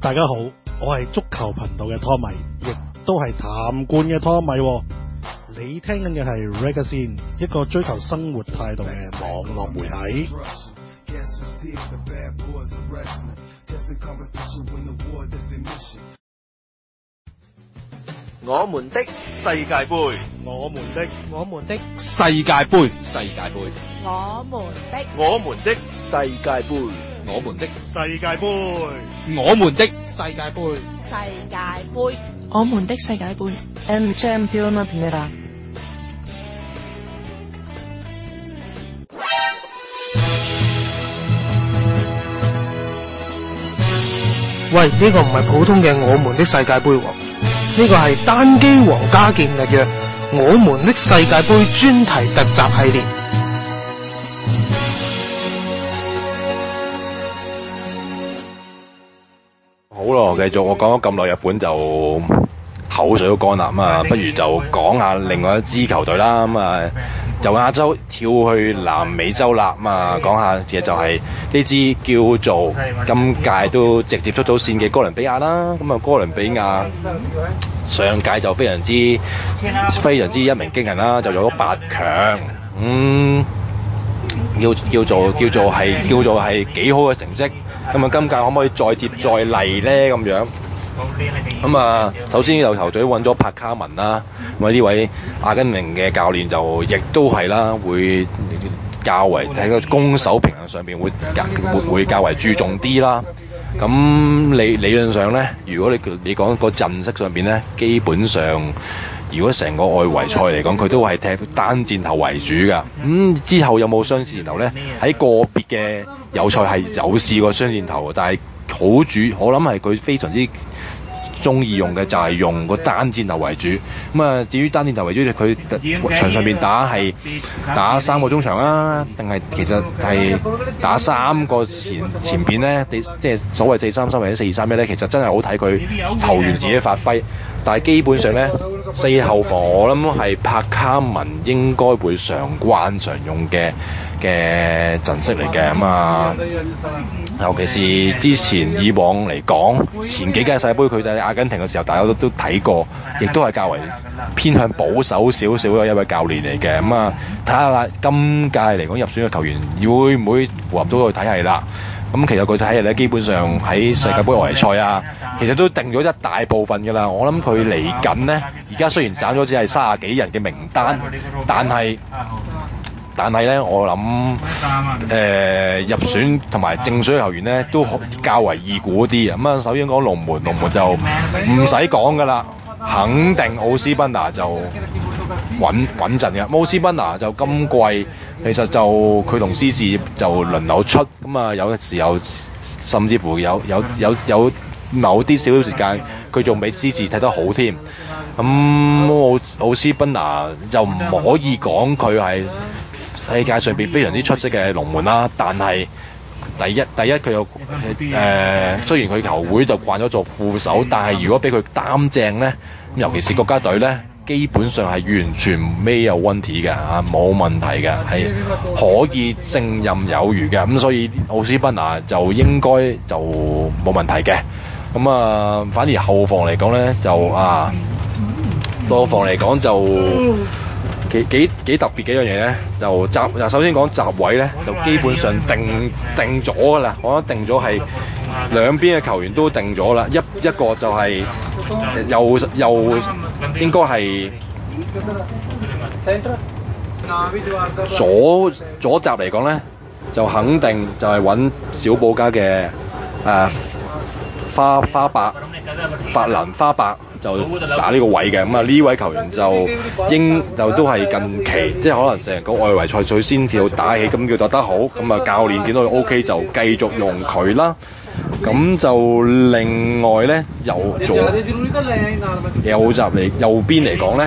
大家好，我係足球頻道嘅湯米，亦都係談冠嘅湯米。你聽緊嘅係 Ragazine， 一個追求生活態度嘅網絡媒體。 我們的世界盃， 我們的世界盃，世界盃， 我們的我們的世界盃， 我們的世界盃， 我們的世界盃， 世界盃， 我們的世界盃。El Campionat Nera。 喂，呢個唔係普通嘅我們的世界盃喎，呢個係單機皇家勁力嘅我們的世界盃專題特集系列。 好咯，繼續我講咗咁耐日本就口水都乾啦，咁啊不如就講下另外一支球隊啦，咁啊由亞洲跳去南美洲啦，咁啊講下嘅就係呢支叫做今屆都直接出到線嘅哥倫比亞啦，咁啊哥倫比亞上屆就非常之一鳴驚人啦，就有咗8強，叫做係幾好嘅成績。咁啊，今屆可唔可以再接再厲呢？咁樣咁啊，首先有球隊揾咗帕卡文啦，咁啊呢位阿根廷嘅教練就亦都係啦，會較為喺個攻守平衡上邊會較為注重啲啦。咁理論上呢，如果你講個陣式上邊呢，基本上如果成個外圍賽嚟講，佢都係踢單箭頭為主㗎。之後有冇雙箭頭呢？喺個別嘅友賽係有試過雙箭頭，但係我諗係佢非常之中意用嘅就係用個單箭頭為主。咁啊，至於單箭頭為主，佢場上邊打係打3個中場啊，定係其實係打3個前邊呢？即係所謂4-3-3或者4-2-3-1呢？其實真係好睇佢球員自己發揮。但係基本上呢，4後防我諗係帕卡文應該會常用嘅陣式嚟嘅。咁啊，尤其是之前以往嚟講，前幾屆世界盃佢喺阿根廷嘅時候，大家都睇過，亦都係較為偏向保守少少嘅一位教練嚟嘅。咁啊，睇下啦，今屆嚟講入選嘅球員會唔會符合到個體系啦？咁其實佢體系咧，基本上喺世界盃外圍賽啊，其實都定咗一大部分㗎啦。我諗佢嚟緊呢，而家雖然斬咗只係30幾人嘅名單，但係呢，我諗入選同埋正選球員呢，都較為易估啲。咁啊，首先講龍門就唔使講㗎啦，肯定奧斯賓拿就穩陣嘅。奧斯賓拿就今季其實就佢同施治就輪流出，咁啊有時候甚至乎有某啲少少時間佢仲比施治睇得好添。咁奧斯賓拿就唔可以講佢係世界上邊非常之出色嘅龍門啦，但係第一佢有雖然佢球會就慣咗做副手，但係如果俾佢擔正呢，尤其是國家隊呢，基本上係完全沒有問題嘅嚇，冇問題嘅，係可以勝任有餘嘅。咁所以奧斯賓拿就應該就冇問題嘅。咁啊，反而後防嚟講呢，就後防嚟講就幾特別幾樣嘢呢，就首先講閘位呢，就基本上定咗㗎啦。我覺得定咗係兩邊嘅球員都定咗啦。一個就係右應該係左閘嚟講呢，就肯定就係揾小保加嘅法蘭花伯就打呢個位嘅。咁啊呢位球員就都係近期即係可能成個外圍賽最先跳打起，咁叫打得好，咁啊教練見到佢 OK 就繼續用佢啦。咁就另外呢，右邊嚟講呢，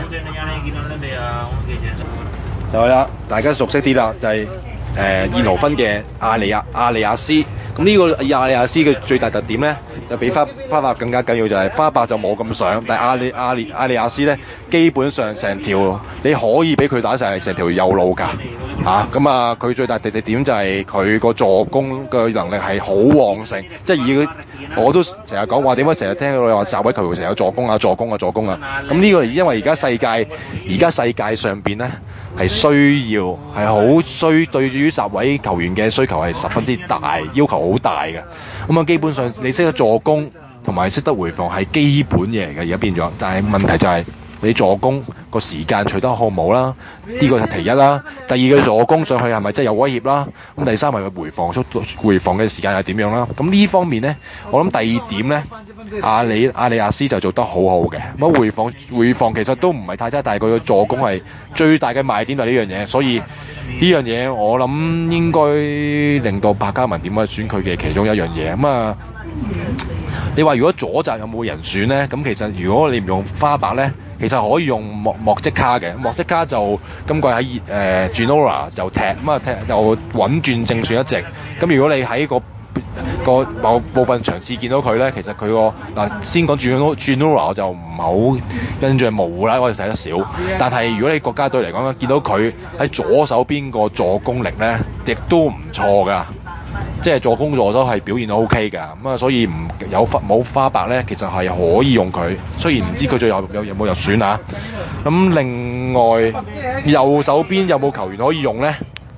就係啦，大家熟悉啲啦，就係燕豪芬嘅亞利亞斯。咁呢個亞利亞斯嘅最大特點呢， 就比花伯更加緊要，就係花伯就冇咁上，但係阿里亞斯咧，基本上成條你可以俾佢打成條右路㗎嚇。咁啊，佢最大特點就係佢個助攻嘅能力係好旺盛，即係以佢我都成日講話點解成日聽到你話集位球員成日有助攻啊。咁呢個因為而家世界上邊咧係需要係好需對於集位球員嘅需求係十分之大，要求好大嘅。咁啊，基本上你識得助攻同埋識得回防係基本嘢嚟嘅，而家變咗。但係問題就係你助攻個時間取得好冇啦，呢個係其一啦。第二個助攻上去係咪真係有威脅啦？咁第三係佢回防嘅時間係點樣啦？咁呢方面呢，我諗第二點呢，阿里亞斯就做得好好嘅。咁回防其實都唔係太差，但係佢嘅助攻係最大嘅賣點就係呢樣嘢，所以呢樣嘢我諗應該令到柏嘉文點去選佢嘅其中一樣嘢。咁啊，你話如果左閘有冇人選呢？咁其實如果你唔用花伯呢，其實可以用莫即卡嘅。莫即卡就今季喺Genoa 就踢，咁啊踢就穩轉正選一席。咁如果你喺個某部分場次見到佢呢，其實佢個先講Genoa就唔係好印象模糊啦，我哋睇得少。但係如果你國家隊嚟講，見到佢喺左手邊個助攻力呢，亦都唔錯㗎。即係助攻助手係表現到 OK 㗎，咁啊所以冇花伯咧，其實係可以用佢。雖然唔知佢最後有冇入選啊。咁另外右手邊有冇球員可以用咧？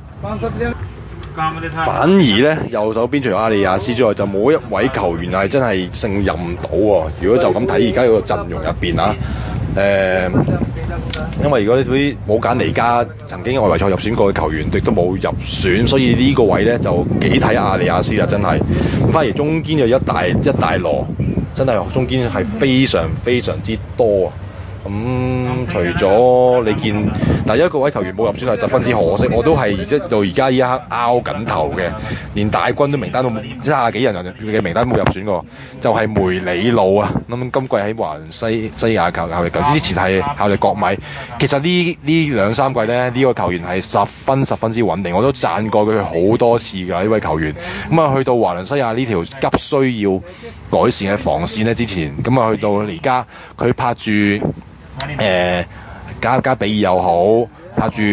反而咧右手邊除咗阿里亞斯之外，就冇一位球員係真係勝任到喎。如果就咁睇而家個陣容入邊啊，因為如果啲冇簡尼加曾經外圍賽入選過嘅球員，亦都冇入選，所以呢個位咧就幾睇阿里亞斯啦，真係。咁反而中間就一大籮，真係中間係非常非常之多啊！咁、除咗你見第一個位球員冇入選係十分之可惜，我都係到而家依一刻拗緊頭嘅，連大軍都名單都30幾人嘅名單都冇入選過，就係、梅里路啊！咁今季喺華倫西亞效力之前係效力國米，其實呢兩三季咧呢個球員係十分之穩定，我都讚過佢好多次㗎呢位球員。咁啊去到華倫西亞呢條急需要改善嘅防線咧之前，咁啊去到而家佢拍住加比爾又好，拍住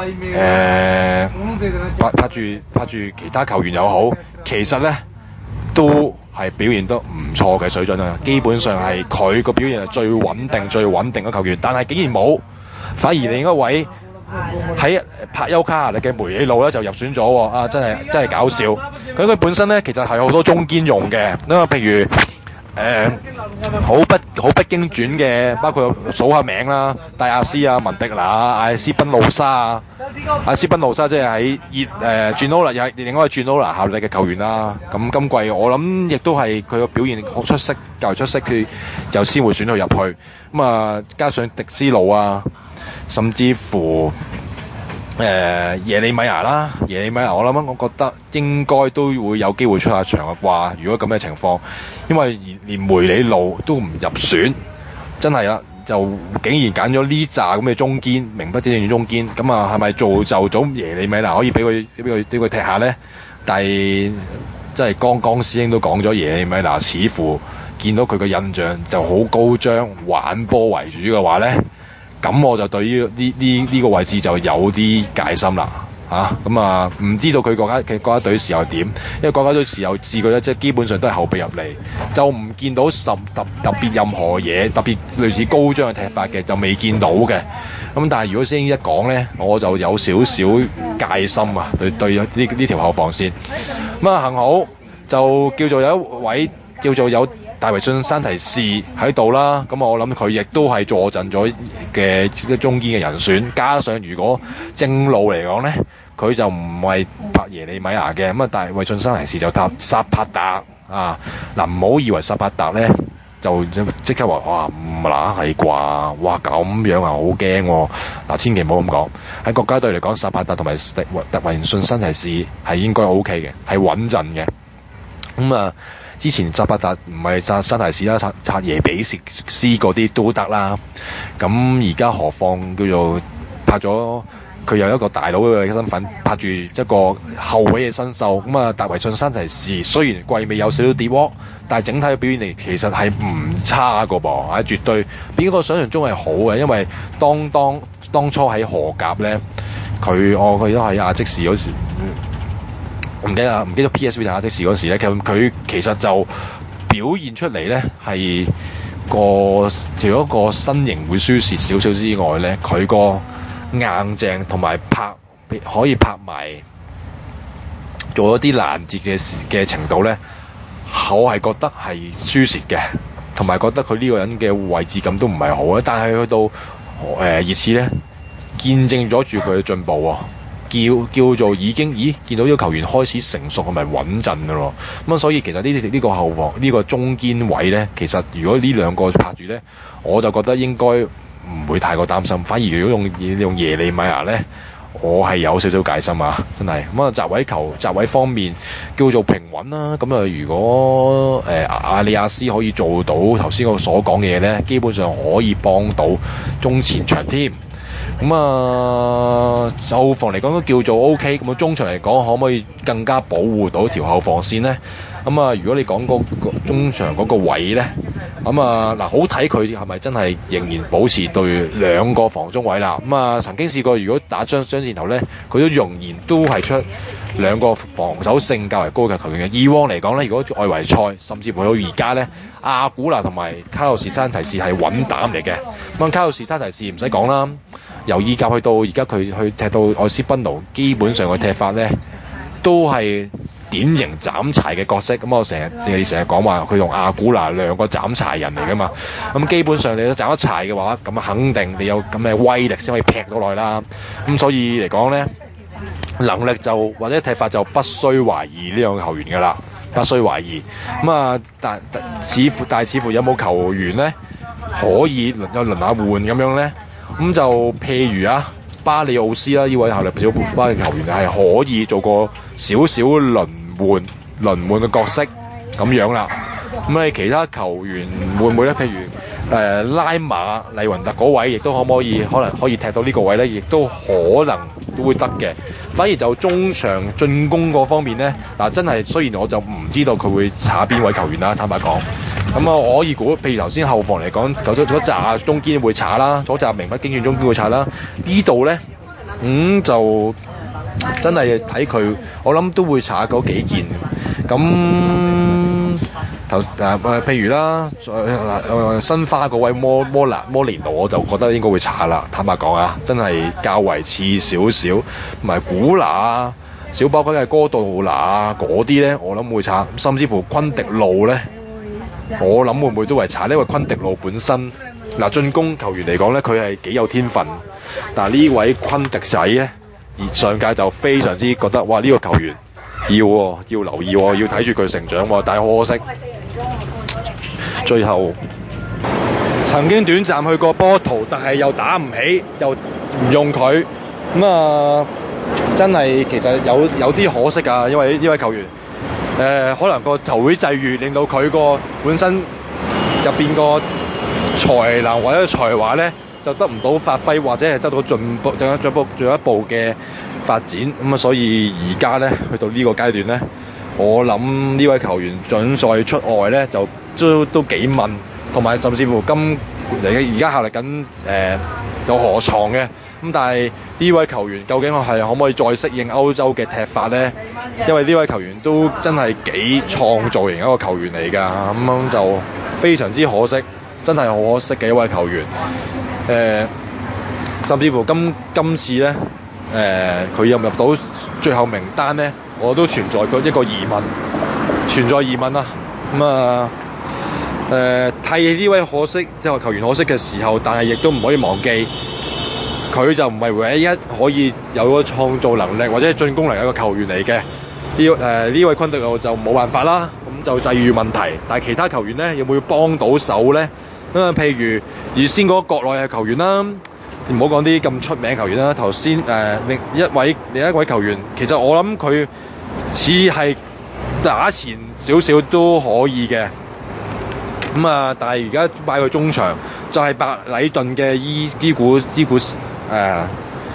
其他球員又好，其實咧都係表現得唔錯嘅水準啊！基本上係佢個表現係最穩定嘅球員，但係竟然冇，反而另一位喺帕丘卡壓力嘅梅里路咧就入選咗喎！啊，真係搞笑！佢本身咧其實係好多中堅用嘅，因為譬如好不經轉嘅，包括數下名啦，戴亞斯啊、文迪拿啊、艾斯賓路沙啊，艾斯賓路沙即係喺Genoa又係另外一個Genoa效力嘅球員啦。咁今季我諗亦都係佢個表現好出色，較為出色，佢就先會選佢入去。咁啊，加上迪斯路啊，甚至乎耶利米亞啦，我覺得應該都會有機會出下場嘅啩。如果咁嘅情況，因為連梅里路都唔入選，真係啦，就竟然揀咗呢紮咁嘅中堅，名不正傳中堅，咁啊係咪造就咗耶利米亞可以俾佢踢下呢？但係真係剛師兄都講咗，耶利米亞似乎見到佢嘅印象就好高張，玩波為主嘅話呢。咁我就對於呢個位置就有啲戒心啦，咁啊唔知道佢國家隊時候點，因為國家隊時候試過咧，即係基本上都係後備入嚟，就唔見到特別任何嘢，特別類似高張嘅踢法嘅就未見到嘅。咁但係如果師兄一講咧，我就有少少戒心啊，對呢條後防線。咁啊幸好就叫做有一位叫做有大衛遜山提士喺度啦，咁我諗佢亦都係坐鎮咗嘅中堅嘅人選，加上如果正路嚟講呢，佢就唔係拍耶利米亞嘅，咁啊大衛遜山提士就搭薩帕達啊。嗱，唔好以為薩帕達呢就即刻話哇唔係啩，哇咁樣啊好驚喎。嗱，千祈唔好咁講，喺國家隊嚟講，薩帕達同埋大衛遜山提士係應該 OK 嘅，係穩陣嘅。咁啊之前扎巴達唔係扎山提士啦，拆耶比斯嗰啲都得啦。咁而家何況叫做拍咗佢有一個大佬嘅身份，拍住一個後位嘅新秀。咁啊，達維遜山提士雖然季尾有少少跌窩，但係整體嘅表現嚟其實係唔差個噃，絕對比我想象中係好嘅。因為當初喺荷甲咧，佢都喺亞積士嗰時，唔記得 PSV 定亞積士嗰時咧，佢其實就表現出嚟咧係除咗個身形會輸蝕少少之外咧，佢個硬淨同埋可以拍埋做一啲攔截嘅程度咧，我係覺得係輸蝕嘅，同埋覺得佢呢個人嘅位置感都唔係好啊。但係去到熱刺咧，見證咗住佢嘅進步喎，叫做已經見到呢個球員開始成熟同埋穩陣㗎咯。咁所以其實呢個後防呢個中堅位咧，其實如果呢兩個拍住咧，我就覺得應該唔會太過擔心。反而如果用耶利米亞咧，我係有少少戒心啊，真係。咁閘位方面叫做平穩啦。咁啊，如果阿里亞斯可以做到頭先我所講嘅嘢咧，基本上可以幫到中前場添。咁後防嚟講都叫做 OK。咁中場嚟講，可唔可以更加保護到條後防線咧？如果你講個中場嗰個位咧，好睇佢係咪真係仍然保持對兩個防中位啦？曾經試過，如果打雙箭頭咧，佢都仍然都係出兩個防守性較為高嘅球員嘅。以往嚟講咧，如果外圍賽甚至乎到而家咧，阿古拿同埋卡路士山提士係穩膽嚟嘅。卡路士山提士唔使講啦，由意甲去到而家佢去踢到愛斯賓奴，基本上嘅踢法咧都係典型斬柴嘅角色。我成日講話佢同阿古拿兩個斬柴人嚟噶嘛。基本上你都斬咗柴嘅話，咁肯定你有咁嘅威力先可以劈到落去啦。所以嚟講咧，能力就或者踢法就不需懷疑呢兩個球員噶啦，不需懷疑。但似乎有冇球員咧可以輪下換咁樣咧？就譬如巴里奧斯啦，呢位效力小巴嘅球員係可以做個少少輪換嘅角色咁樣啦。你其他球員會唔會咧？譬如拉馬利雲特嗰位，亦都可能可以踢到呢個位咧，亦都可能都會得嘅。反而就中場進攻嗰方面咧，真係雖然我就唔知道佢會查邊位球員啦，坦白講。我可以估，譬如頭先後防嚟講，左閘中堅會查啦，左閘名不經傳中堅會查啦。呢度咧，就真係睇佢，我諗都會查嗰幾件。譬如啦，申花嗰位摩連奴，我就覺得應該會查啦。坦白講真係較為次少少，同埋古拿小包嗰嘅哥杜拿嗰啲咧，我諗會查。甚至乎昆迪路咧，我諗會唔會都係查？因為昆迪路本身進攻球員嚟講咧，佢係幾有天分。但係呢位昆迪仔咧，而上屆就非常之覺得哇，呢個球員要留意，要睇住佢成長。但係可惜，最後曾經短暫去過波圖，但係又打唔起，又唔用佢。真係其實有啲可惜㗎，因為呢位球員可能個球會際遇令到佢個本身入邊個才能或者才華咧，就得唔到發揮，或者係得到進一步嘅發展。所以而家咧去到呢個階段咧，我諗呢位球員準再出外咧，就都幾問，同埋甚至乎而家效力緊有河床嘅。但係呢位球員究竟可唔可以再適應歐洲嘅踢法呢？因為呢位球員都真係幾創造型一個球員嚟㗎，咁就非常之可惜，真係好可惜嘅一位球員。甚至乎今次呢，佢入唔入到最後名單呢，我都存在一個疑問啊。替呢位球員可惜嘅時候，但係亦都唔可以忘記。佢就唔係唯一可以有個創造能力或者進攻能力嘅球員嚟嘅。呢位昆迪路就冇辦法啦，咁就際遇問題。但係其他球員呢，有冇幫到手呢？譬如原先嗰個國內嘅球員啦，唔好講啲咁出名嘅球員啦。頭先另一位球員，其實我諗佢似係打前少少都可以嘅。但係而家擺佢中場就係白禮頓嘅伊古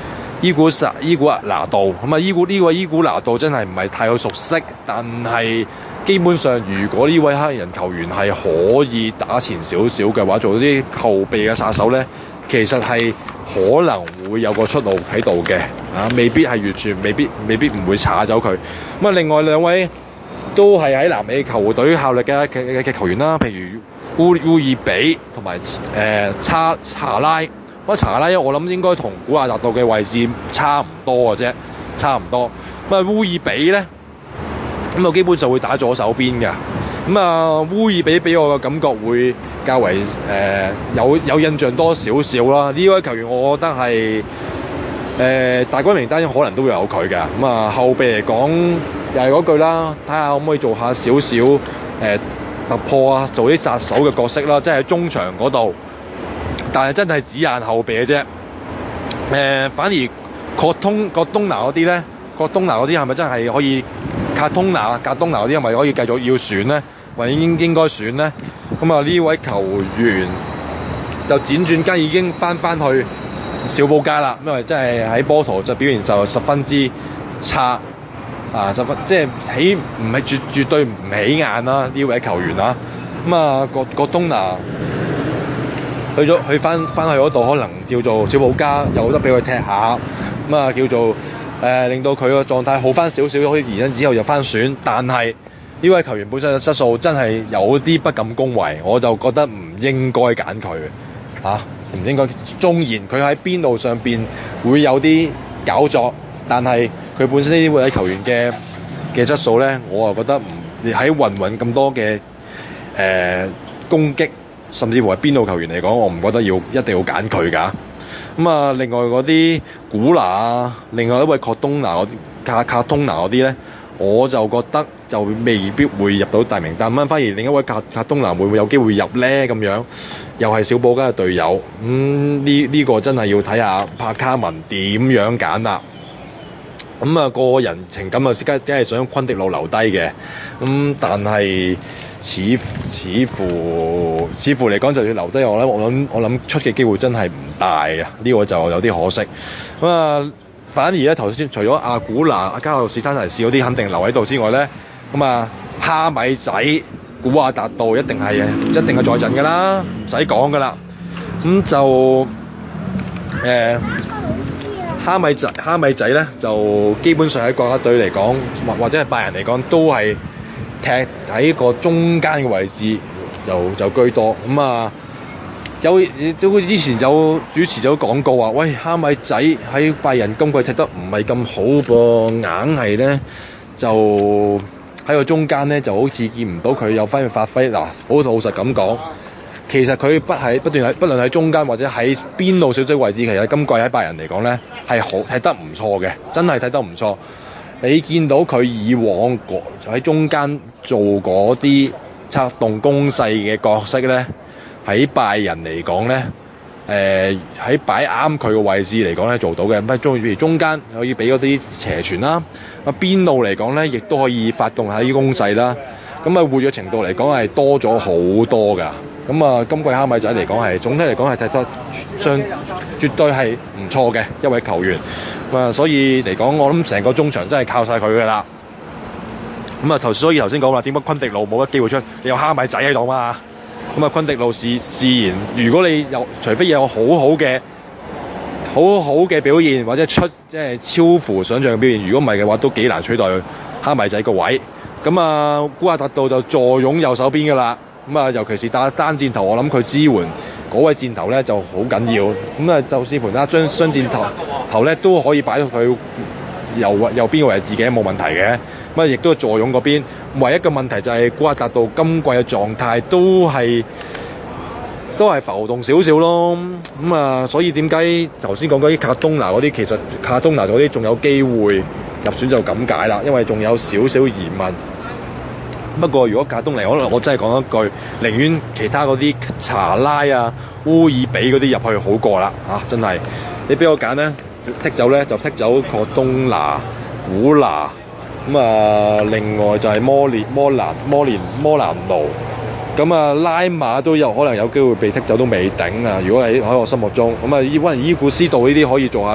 伊古拿度。咁啊，呢位伊古拿度真係唔係太過熟悉，但係基本上如果呢位黑人球員係可以打前少少嘅話，做啲後備嘅殺手咧，其實係可能會有個出路喺度嘅，未必係完全，未必唔會查走佢。咁啊，另外兩位都係喺南美球隊效力嘅球員啦，譬如烏爾比同埋查拉。查拉我諗應該同古亞達道嘅位置差唔多嘅啫，差唔多。咁啊，烏爾比咧，咁啊基本就會打左手邊嘅。咁啊，烏爾比俾我嘅感覺會較為有印象多少少啦。呢位球員我覺得係大軍名單可能都會有佢嘅。咁啊，後備嚟講又係嗰句啦，睇下可唔可以做下少少突破啊，做啲殺手嘅角色啦，即係喺中場嗰度。但係真係只限後備嘅啫。反而葛東拿嗰啲咧，葛東拿嗰啲係咪真係可以？格東拿嗰啲係咪可以繼續要選咧？或者應該選咧？咁啊，呢位球員就輾轉間已經翻去小保加啦，因為真係喺波圖就表現就十分之差啊！即係唔係絕對唔起眼啦，呢位球員啊。咁啊，葛東拿去翻去嗰度，可能叫做小保加有得俾佢踢下，咁啊叫做令到佢個狀態好翻少少，可以然之後就翻選。但係呢位球員本身嘅質素真係有啲不敢恭維，我就覺得唔應該揀佢嚇，唔應該。縱然佢喺邊路上邊會有啲搞作，但係佢本身呢位球員嘅質素咧，我啊覺得你喺運咁多嘅攻擊，甚至乎係邊路球員嚟講，我唔覺得一定要揀佢㗎。咁啊，另外嗰啲古拿啊，另外一位卡通拿嗰啲咧，我就覺得就未必會入到大名單。咁反而另一位卡通拿會唔會有機會入咧？咁樣又係小保加嘅隊友。呢個真係要睇下帕卡文點樣揀啦。咁啊，個人情感啊，梗係想昆迪路留低嘅。但係似乎嚟講就要留低我諗出嘅機會真係唔大啊！呢個就有啲可惜。咁啊，反而咧頭先除咗阿古拿、阿加路士丹尼士嗰啲肯定留喺度之外咧，咁啊哈米仔、古亞達道一定係在陣㗎啦，唔使講㗎啦。咁就哈米仔咧就基本上喺國家隊嚟講，或者係拜仁嚟講都係踢喺個中間嘅位置就居多。咁啊之前有主持就講過話，喂，哈米仔喺拜仁今季踢得唔係咁好噃，硬係咧就喺個中間咧就好似見唔到佢有翻去發揮。嗱，好老實咁講，其實佢不論喺中間或者喺邊路少少位置，其實今季喺拜仁嚟講咧係好踢得唔錯嘅，真係踢得唔錯。你見到佢以往喺中間做嗰啲策動攻勢嘅角色咧，喺拜仁嚟講咧，喺擺啱佢個位置嚟講咧做到嘅。咁譬如中間可以俾嗰啲斜傳啦，邊路嚟講咧亦都可以發動下啲攻勢啦。咁啊活躍程度嚟講係多咗好多㗎。咁啊今季哈米仔嚟講係總體嚟講係踢得絕對係唔錯嘅一位球員。所以嚟講，我諗成個中場真係靠晒佢㗎啦。咁啊所以頭先講話點解昆迪路冇乜機會出？你有哈米仔喺度嘛？咁啊昆迪路自然，如果你除非有好好嘅表現，或者即係超乎想像嘅表現，如果唔係嘅話，都幾難取代哈米仔個位。咁啊古亞達道就坐擁右手邊㗎啦。咁啊尤其是打單箭頭，我諗佢支援嗰位箭頭咧就好緊要。咁啊就視乎啦，將雙箭頭咧都可以擺到佢右邊個位置嘅，冇問題嘅。咁啊亦都坐擁嗰邊，唯一嘅問題就係古亞達道今季嘅狀態都係浮動少少咯。咁啊所以點解頭先講嗰啲卡東拿嗰啲，其實卡東拿嗰啲仲有機會入選就咁解啦，因為仲有少少疑問。不過如果卡東尼，可能我真係講一句，寧願其他嗰啲查拉啊、烏爾比嗰啲入去好過啦嚇，真係。你俾我揀咧，剔走咧就剔走卡東拿、古拿。咁啊另外就係摩蘭奴。 咁啊，拉馬都有可能有機會被剔走都未頂啊！如果喺我心目中，咁啊，可能伊古斯道呢啲可以做下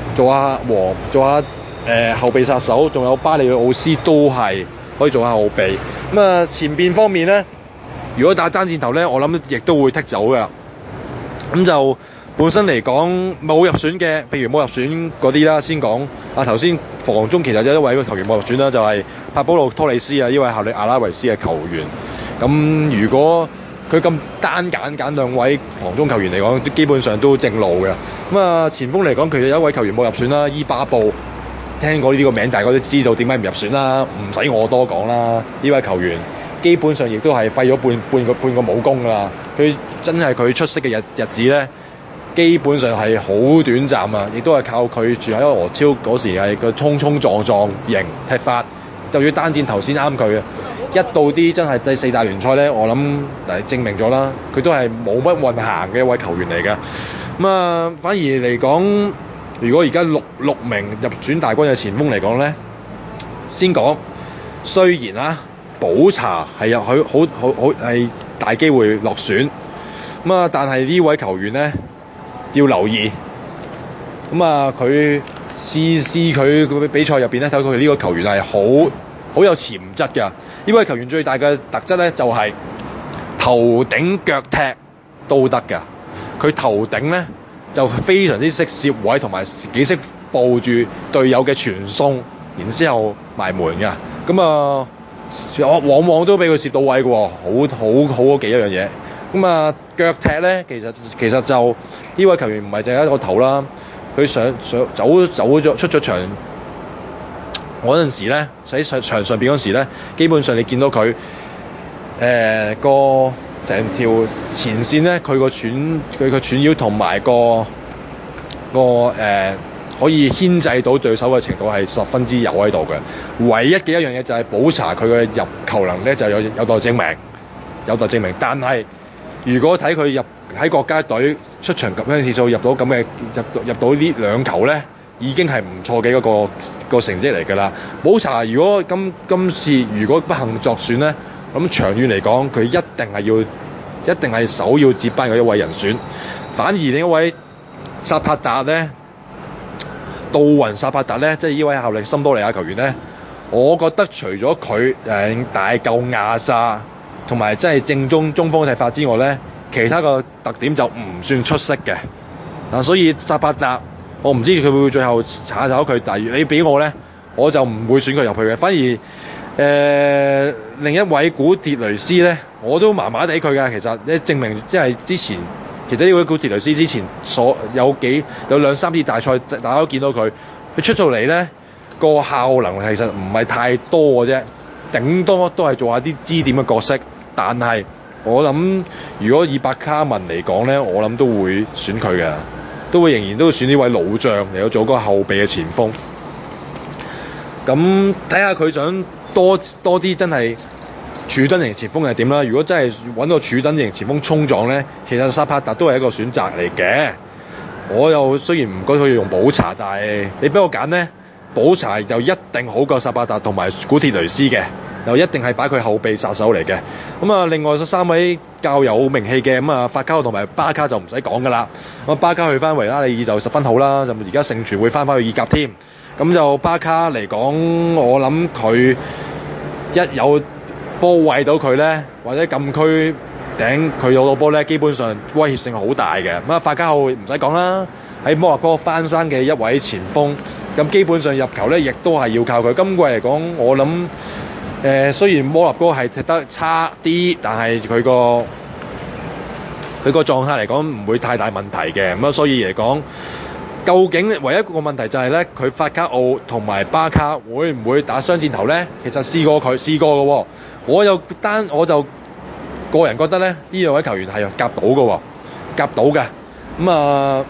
後備殺手，仲有巴里奧斯都係可以做下後備。咁啊，前邊方面咧，如果打爭戰頭咧，我諗亦都會剔走㗎。咁就本身嚟講冇入選嘅，譬如冇入選嗰啲啦，先講啊頭先防中其實有一位球員冇入選啦，就係帕保路托里斯啊，呢位效力阿拉維斯嘅球員。咁如果佢咁單揀兩位防中球員嚟講，基本上都正路嘅。咁啊前鋒嚟講，其實有一位球員冇入選啦，伊巴布。聽過呢個名，大家都知道點解唔入選啦，唔使我多講啦。呢位球員基本上亦都係廢咗半個武功㗎啦。佢真係佢出色嘅日子咧，基本上係好短暫啊！亦都係靠佢住喺俄超嗰時係個衝撞型踢法，就要單箭頭先啱佢嘅。一到啲真係第四大聯賽咧，我諗證明咗啦，佢都係冇乜運行嘅一位球員嚟嘅。咁啊，反而嚟講，如果而家六名入選大軍嘅前鋒嚟講咧，先講雖然啊，補查係有好係大機會落選，咁啊，但係呢位球員咧要留意，咁啊，佢試佢比賽入邊咧，睇到佢呢個球員係好有潛質㗎。呢位球員最大嘅特質咧就係頭頂腳踢都得㗎，佢頭頂咧就非常之識攝位，同埋幾識捕住隊友嘅傳送，然之後埋門㗎。咁啊，往往都俾佢攝到位嘅喎，好嗰幾樣嘢。咁啊，腳踢咧，其實就呢位球員唔係淨係一個頭啦，佢出咗場嗰陣時咧，喺場上邊嗰時咧，基本上你見到佢個成條前線咧，佢個串腰同埋個可以牽制到對手嘅程度係十分之有喺度嘅。唯一嘅一樣嘢就係補查佢嘅入球能力就有待證明。但係如果睇佢喺國家隊出場咁樣次數入到呢兩球咧，已經係唔錯嘅一個成績嚟㗎啦。補查如果今次如果不幸作選咧，咁長遠嚟講，佢一定係首要接班嘅一位人選。反而另一位薩帕達咧，杜雲薩帕達咧，即係呢位效力森多利亞球員咧，我覺得除咗佢大嚿亞沙同埋即係正中鋒踢法之外咧，其他個特點就唔算出色嘅。嗱，所以薩帕達我唔知佢會唔會最後查走佢，但係你俾我咧，我就唔會選佢入去嘅。反而另一位古鐵雷斯咧，我都麻麻地佢㗎。其實你證明即係之前，其實呢位古鐵雷斯之前有兩三次大賽，大家都見到佢出到嚟咧，個效能其實唔係太多嘅啫，頂多都係做下啲支點嘅角色。但係我諗，如果以白卡文嚟講咧，我諗都會選佢嘅，仍然都會選呢位老將嚟到做嗰個後備嘅前鋒。咁睇下佢想多啲真係柱墩型前鋒係點啦？如果真係揾個柱墩型前鋒衝撞咧，其實薩帕達都係一個選擇嚟嘅。我又雖然唔覺得佢要用補查，但係你俾我揀咧，補查又一定好過薩帕達同埋古鐵雷斯嘅，又一定係擺佢後備殺手嚟嘅。咁啊，另外三位較有名氣嘅，咁啊法卡同埋巴卡就唔使講㗎啦。咁巴卡去翻維拉利爾就十分好啦，就而家盛傳會翻去意甲添。咁就巴卡嚟講，我諗佢一有波位到佢咧，或者禁區頂佢有到波咧，基本上威脅性係好大嘅。咁啊，法卡號唔使講啦，喺摩納哥翻生嘅一位前鋒，咁基本上入球咧，亦都係要靠佢。今季嚟講，我諗雖然摩納哥係踢得差啲，但係佢個狀態嚟講唔會太大問題嘅。咁啊，所以嚟講，究竟唯一一個問題就係咧，佢法卡奧同埋巴卡會唔會打雙箭頭咧？其實試過嘅喎，我就個人覺得咧，呢兩位球員係夾到嘅。咁啊，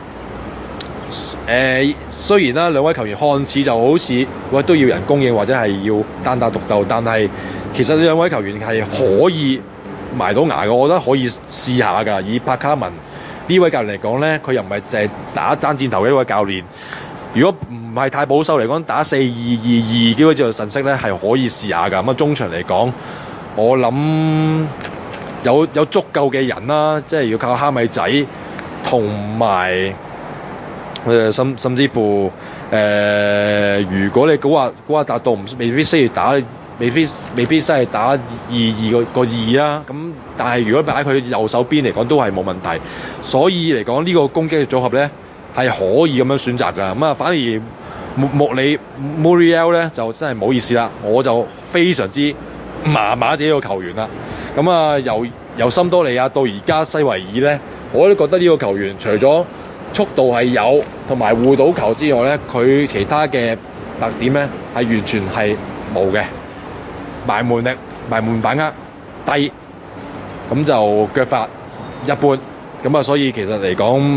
雖然啦，兩位球員看似就好似都要人供應或者係要單打獨鬥，但係其實呢兩位球員係可以埋到牙嘅，我覺得可以試下㗎。以帕卡文呢位教練嚟講咧，佢又唔係淨係打爭箭頭嘅一位教練。如果唔係太保守嚟講，打4-2-2-2幾個字陣式咧係可以試下㗎。咁啊，中場嚟講，我諗有足夠嘅人啦，即係要靠蝦米仔同埋甚至乎如果你估下達到未必需要打，未必真係打個2啦。咁但係如果擺喺佢右手邊嚟講都係冇問題，所以嚟講呢個攻擊嘅組合咧係可以咁樣選擇㗎。咁啊反而穆里 Muriel 咧就真係唔好意思啦，我就非常之麻麻地呢個球員啦。咁啊由森多利亞到而家西維爾咧，我都覺得呢個球員除咗速度係有同埋護到球之外咧，佢其他嘅特點咧係完全係冇嘅。埋門把握低，咁就腳法一般，咁啊所以其實嚟講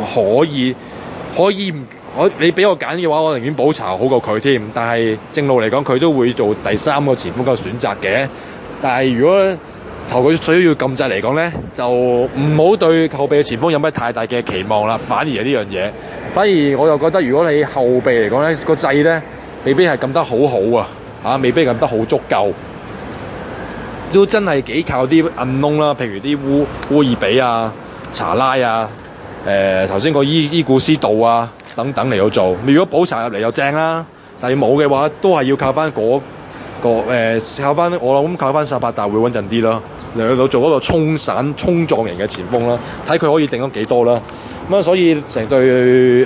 你俾我揀嘅話，我寧願補查好過佢添。但係正路嚟講，佢都會做第3個前鋒嘅選擇嘅。但係如果球隊需要禁制嚟講咧，就唔好對後備嘅前鋒有咩太大嘅期望啦。反而係呢樣嘢，反而我又覺得如果你後備嚟講咧，個掣咧未必係撳得好好啊，未必撳得好足夠，都真係幾靠啲unknown啦，譬如啲烏爾比啊、查拉啊、頭先個伊古斯道啊等等嚟到做。如果補查入嚟又正啦，但係冇嘅話，都係要靠翻靠翻薩巴達會穩陣啲啦，嚟到做嗰個衝散衝撞型嘅前鋒啦，睇佢可以定咗幾多啦。咁啊，所以成隊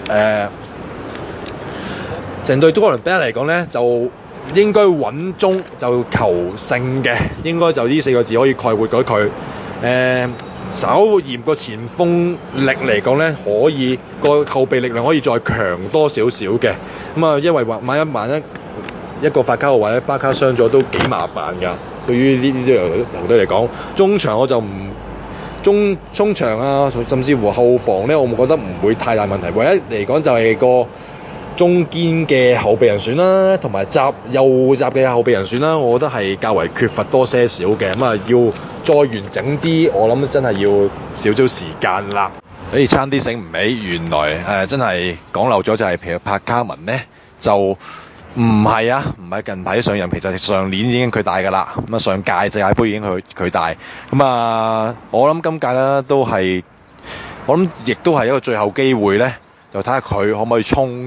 多倫比亞嚟講咧，就應該穩中就求勝嘅，應該就呢4個字可以概括咗佢。稍嫌個前鋒力嚟講咧，可以個後備力量可以再強多少少嘅。咁啊，因為萬一個法卡奧或者巴卡傷咗都幾麻煩㗎。對於呢啲球隊嚟講，中場我就唔中場啊，甚至乎後防咧，我覺得唔會太大問題。唯一嚟講就係個中堅嘅後備人選啦，同埋右閘嘅後備人選啦，我覺得係較為缺乏多些少嘅。咁啊，要再完整啲，我諗真係要少少時間啦。差啲醒唔起，原來真係講漏咗，就係譬如柏卡文咧，就唔係近排上任，其實上年已經佢帶㗎啦。咁啊，上屆世界盃已經佢帶。咁啊，我諗今屆咧都係，我諗亦都係一個最後機會咧。就睇下佢可唔可以衝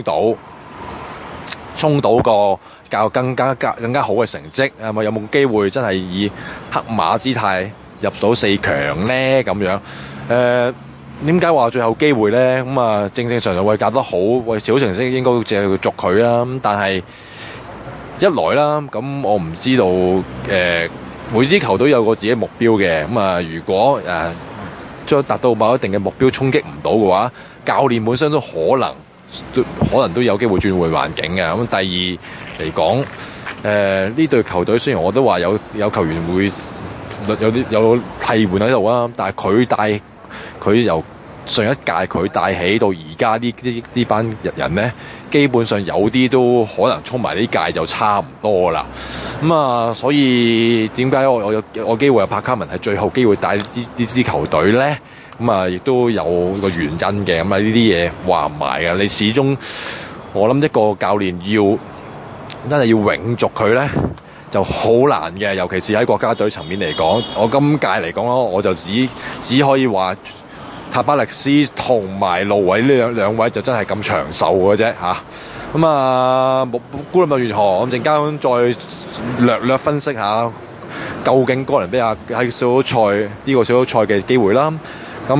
到個更加好嘅成績，係咪有冇機會真係以黑馬姿態入到4強咧？咁樣點解話最後機會咧？咁啊，正常就會教得好，為小成績應該淨係續佢啦。咁但係一來啦，咁我唔知道每支球隊有個自己目標嘅。咁啊，如果將達到某一定嘅目標衝擊唔到嘅話，教練本身都可能都有機會轉換環境嘅。咁第二嚟講，呢隊球隊雖然我都話有球員會有替換喺度啊，但係佢由上一屆佢帶起到而家呢班人咧，基本上有啲都可能衝埋呢屆就差唔多啦。咁啊，所以點解我有機會有柏卡文係最後機會帶呢支球隊咧？咁啊，亦都有個原因嘅。咁啊，呢啲嘢話唔埋嘅。你始終我諗一個教練真係要永續佢咧，就好難嘅。尤其是喺國家隊層面嚟講，我今屆嚟講咯，我就只可以話塔巴力斯同埋路維呢兩位就真係咁長壽嘅啫嚇。咁啊，姑勿論如何，我陣間再略分析下究竟哥倫比亞喺小組賽呢個小組賽嘅機會啦。咁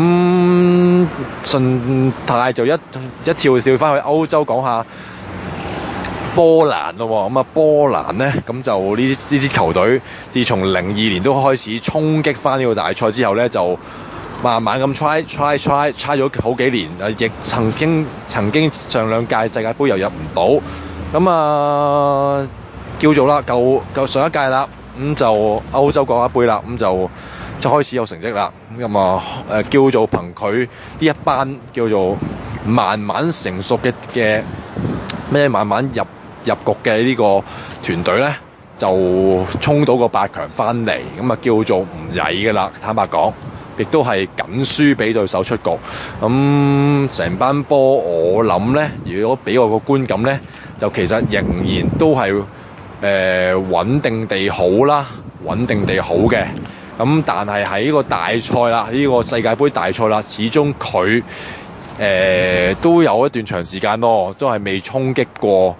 順帶就一跳翻去歐洲講下波蘭咯。咁啊，波蘭咧，咁就呢支球隊自從02年都開始衝擊翻呢個大賽之後咧，就慢慢咁 try 咗好幾年，亦曾經上2屆世界盃又入唔到。咁啊，叫做啦，夠上一屆啦，咁就歐洲國家盃啦，咁就開始有成績啦。咁啊，叫做憑佢呢一班叫做慢慢成熟嘅慢慢入局嘅呢個團隊咧，就衝到個8強翻嚟。咁啊，叫做唔曳嘅啦，坦白講，亦都係緊輸俾對手出局。咁成班波我諗咧，如果俾我個觀感咧，就其實仍然都係穩定地好啦，穩定地好嘅。 咁但係喺個大賽啦，呢個世界盃大賽啦，始終佢都有一段長時間咯，都係未衝擊過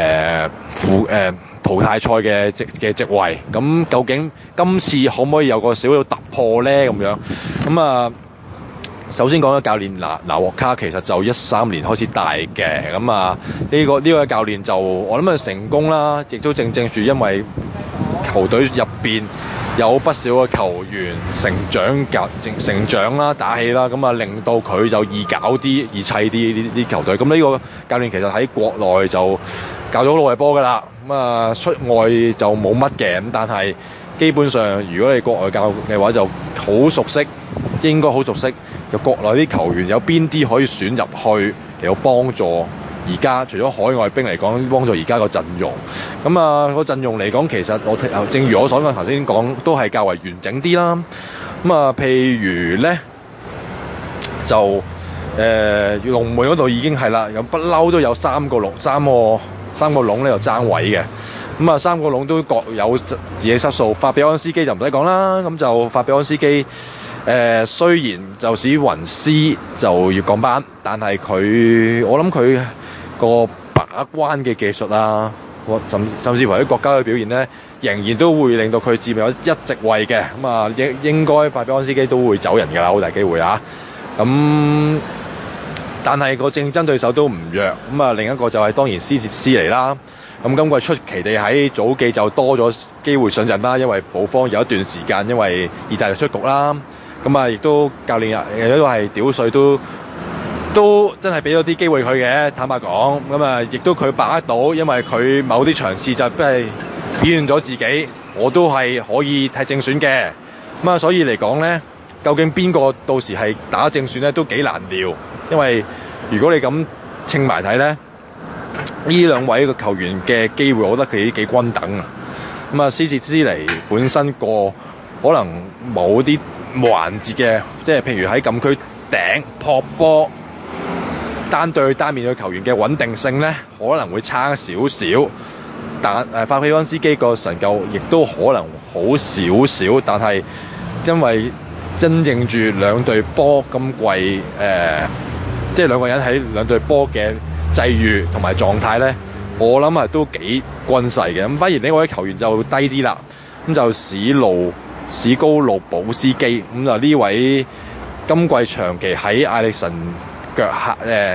淘汰賽嘅席位。咁究竟今次可唔可以有個小小突破呢？咁樣咁啊，首先講咗教練拿沃卡，其實就13年開始帶嘅。咁啊，呢個教練就我諗係成功啦，亦都正住因為球隊入邊有不少嘅球員成長啦、打氣啦，咁啊令到佢就易搞啲、易砌啲呢啲球隊。咁呢個教練其實喺國內就教咗好耐波㗎啦，咁啊出外就冇乜嘅，咁但係基本上如果你國外教嘅話就好熟悉，應該好熟悉有國內啲球員有邊啲可以選入去嚟到幫助而家除咗海外兵嚟講，幫助而家個陣容。咁啊個陣容嚟講，其實我正如我所講頭先講，都係較為完整啲啦。咁啊，譬如咧就龍門嗰度已經係啦，有不嬲都有三個籠咧，又爭位嘅。咁啊，三個籠都各有自己質素。法比安斯基就唔使講啦，咁就法比安斯基雖然就史雲斯就要降班，但係我諗佢個把關嘅技術啦，甚至乎喺國家嘅表現咧，仍然都會令到佢佔有一席位嘅。咁啊，應該法比安斯基都會走人㗎啦，好大機會啊。咁但係個競爭對手都唔弱。咁啊，另一個就係當然斯尼啦。咁今季出奇地喺早季就多咗機會上陣啦，因為保方有一段時間因為意大利出局啦。咁啊，亦都教練都係屌水都真係俾咗啲機會佢嘅，坦白講。咁啊，亦都佢把握到，因為佢某啲場次就真係表現咗自己，我都係可以踢正選嘅。咁啊，所以嚟講呢，究竟邊個到時係打正選呢，都幾難料。因為如果你咁稱埋睇呢，呢兩位個球員嘅機會，我覺得幾均等啊。咁啊，斯尼本身個可能某啲環節嘅，即係譬如喺禁區頂撲波單對單面嘅球員嘅穩定性呢，可能會差少少。但法比安斯基個神救亦都可能好少少，但係因為真應住兩隊波今季即係兩個人喺兩隊波嘅際遇同埋狀態呢，我諗都幾均勢嘅。咁反而呢位球員就低啲啦，咁就史高路保斯基。咁就呢位今季長期喺艾力神腳下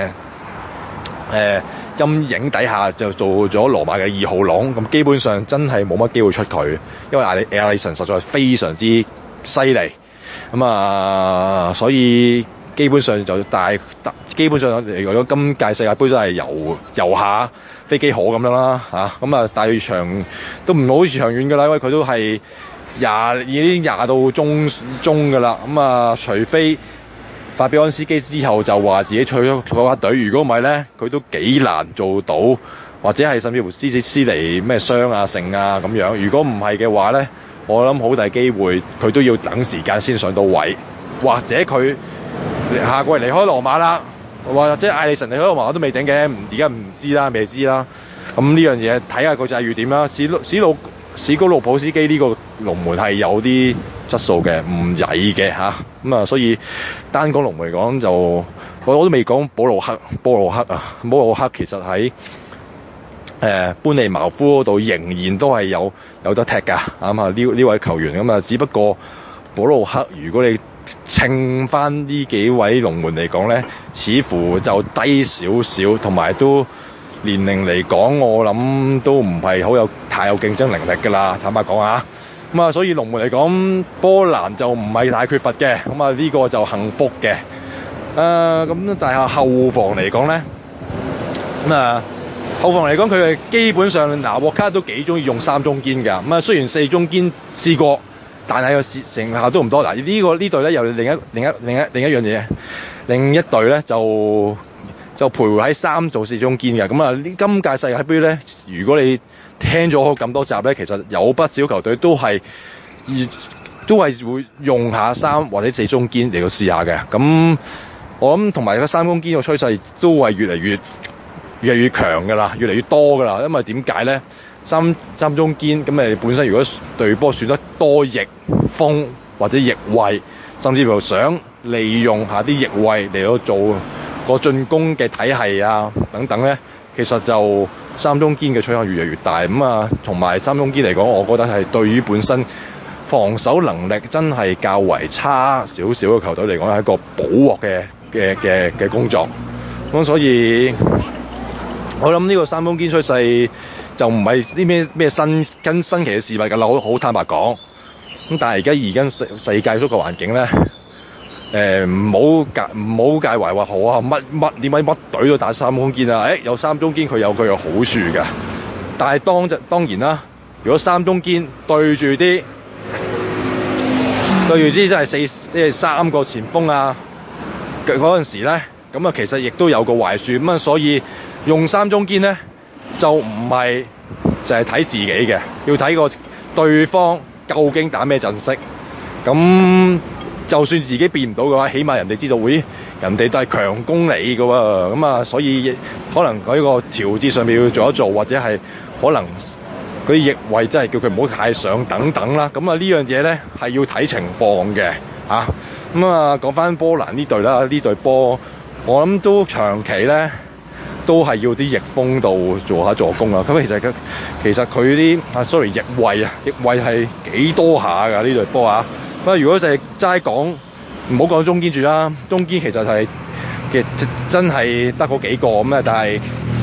陰影底下就做咗羅馬嘅2號籠，咁基本上真係冇乜機會出佢，因為艾力神實在非常之犀利。咁啊，所以基本上基本上嚟講，今屆世界盃都係遊下飛機河咁樣啦嚇。咁啊，大場都唔好長遠㗎啦，因為佢都係已經廿到中㗎啦。咁啊，除非法比安斯基之後就話自己退咗國家隊，如果唔係咧，佢都幾難做到，或者係甚至乎斯尼咩傷啊、剩啊咁樣。如果唔係嘅話咧，我諗好大機會佢都要等時間先上到位，或者佢下季離開羅馬啦，或者艾利臣離開羅馬我都未定嘅，而家唔知啦，未知啦。咁呢樣嘢睇下個際遇點啦。史高路普斯基呢個龍門係有啲質素嘅，唔曳嘅嚇。咁啊，所以單講龍門嚟講就我都未講保魯克其實喺班尼茅夫嗰度仍然都係有得踢㗎。咁啊呢位球員咁啊，只不過保魯克如果你稱翻呢幾位龍門嚟講咧，似乎就低少少，同埋都年齡嚟講，我諗都唔係太有競爭能力㗎啦。坦白講啊，咁啊，所以龍門嚟講，波蘭就唔係太缺乏嘅。咁啊，呢個就幸福嘅。咁但係後防嚟講咧，咁啊後防嚟講，佢係基本上拿沃卡都幾中意用3中堅㗎。咁啊，雖然4中堅試過，但係個成效都唔多。嗱，呢隊咧又另一樣嘢，另一隊咧就徘徊喺3做4中堅嘅。咁啊，今屆世界盃咧，如果你聽咗咁多集咧，其實有不少球隊都係會用下3或者4中堅嚟到試下嘅。咁我諗同埋個3中堅嘅趨勢都係越嚟越強㗎啦，越嚟越多㗎啦。因為點解咧？三中堅咁本身如果隊波選得多翼鋒或者翼位，甚至乎想利用下啲翼位嚟到做個進攻嘅體系啊等等咧，其實就三中堅嘅趨向越嚟越大。咁同埋三中堅嚟講，我覺得係對於本身防守能力真係較為差少少嘅球隊嚟講，係一個補鑊嘅工作。咁所以我諗呢個三中堅趨勢就唔係啲咩新奇嘅事物㗎啦，好坦白講。咁但係而家世界足球環境咧，唔好介懷話好啊點解乜隊都打三中堅啊？有三中堅佢有佢嘅好處㗎。但係當然啦，如果三中堅對住啲真係三個前鋒啊嗰陣時咧，咁其實亦都有個壞處。咁所以用三中堅咧就唔係就係睇自己嘅，要睇個對方究竟打咩陣式。咁就算自己變唔到嘅話，起碼人哋知道人哋都係強攻你嘅喎。咁所以可能喺個調節上面要做一做，或者係可能嗰啲翼位真係叫佢唔好太上等等啦。咁呢樣嘢咧係要睇情況嘅嚇。講翻波蘭呢隊啦，呢隊波我諗都長期咧都係要啲翼鋒度做下助攻啊。咁其實佢啲翼位係幾多下㗎呢隊波啊？如果就係齋講，唔好講中堅住啦，中堅其實係真係得嗰幾個咁啊。但係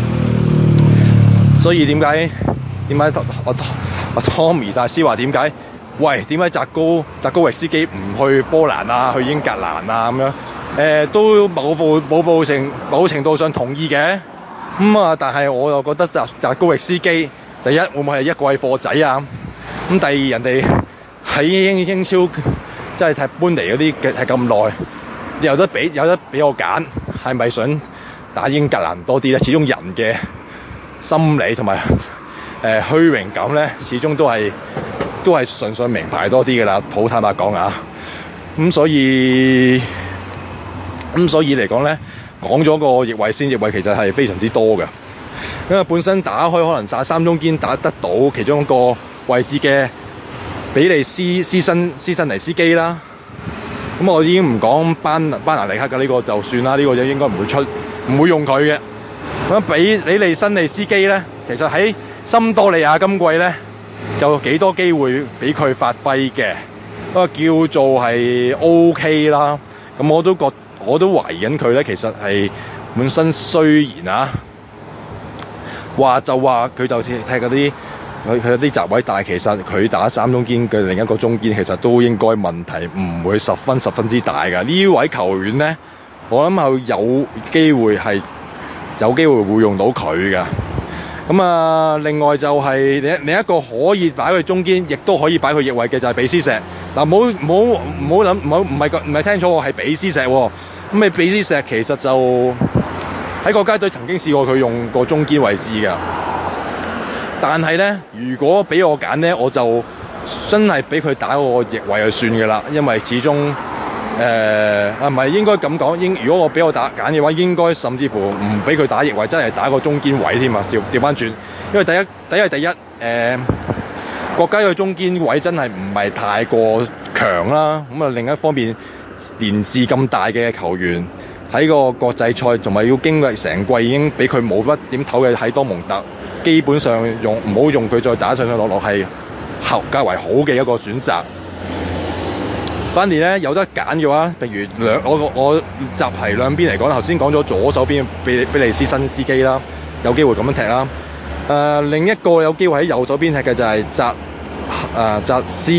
所以點解阿 Tommy 大師話點解扎高域斯基唔去波蘭啊，去英格蘭啊咁樣？都某程度上同意嘅。但係我又覺得扎高域斯基第一會唔會係一個係貨仔啊？咁第二人哋喺英超即係踢搬嚟嗰啲嘅係咁耐，有得俾我揀，係咪想打英格蘭多啲咧？始終人嘅心理同埋虛榮感咧，始終都係純粹名牌多啲㗎啦。好坦白講啊，所以嚟講咧，講咗個翼位先，翼位其實係非常之多嘅，因為本身打開可能打三中堅打得到其中一個位置嘅比利斯辛尼斯基啦。我已經唔講班拿尼克嘅呢個就算啦，呢個就應該唔會用佢嘅。比利辛尼斯基咧，其實喺森多利亞今季咧就幾多機會俾佢發揮嘅，叫做係 OK 啦。我都懷疑緊佢咧，其實係本身雖然話佢就踢嗰啲佢有啲閘位，但係其實佢打三中堅嘅另一個中堅，其實都應該問題唔會十分之大㗎。呢位球員咧，我諗係有機會會用到佢㗎。另外就係另一個可以擺佢中堅，亦都可以擺佢翼位嘅就係比斯石。嗱，唔好諗，唔係聽錯喎，係比斯石喎。比斯石其實就喺國家隊曾經試過佢用過中堅位置㗎。但係咧，如果俾我揀咧，我就真係俾佢打個翼位就算㗎啦。因為始終唔係應該咁講，如果俾我揀嘅話，應該甚至乎唔俾佢打翼位，真係打個中堅位添啊！調翻轉，因為第一國家嘅中堅位真係唔係太過強啦。另一方面，年事咁大嘅球員喺個國際賽，同埋要經歷成季已經俾佢冇乜點唞嘅喺多蒙特。基本上唔好用佢再打上落係較為好嘅一個選擇。反而咧有得揀嘅話，譬如我集齊兩邊嚟講，頭先講咗左手邊比利斯辛斯基啦，有機會咁樣踢啦。另一個有機會喺右手邊踢嘅就係澤斯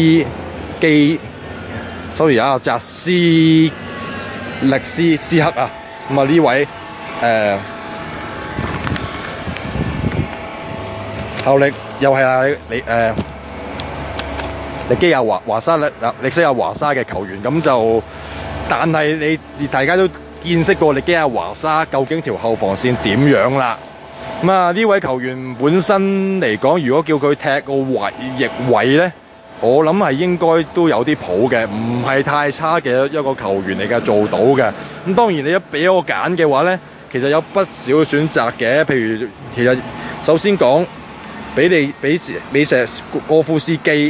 力斯克啊。呢位效力又係力基亞華沙嘅球員，但係你大家都見識過力基亞華沙究竟條後防線點樣啦。呢位球員本身嚟講，如果叫佢踢個翼位咧，我諗係應該都有啲譜嘅，唔係太差嘅一個球員嚟嘅，做到嘅。當然你一俾我揀嘅話咧，其實有不少選擇嘅，譬如其實首先講比石哥夫斯基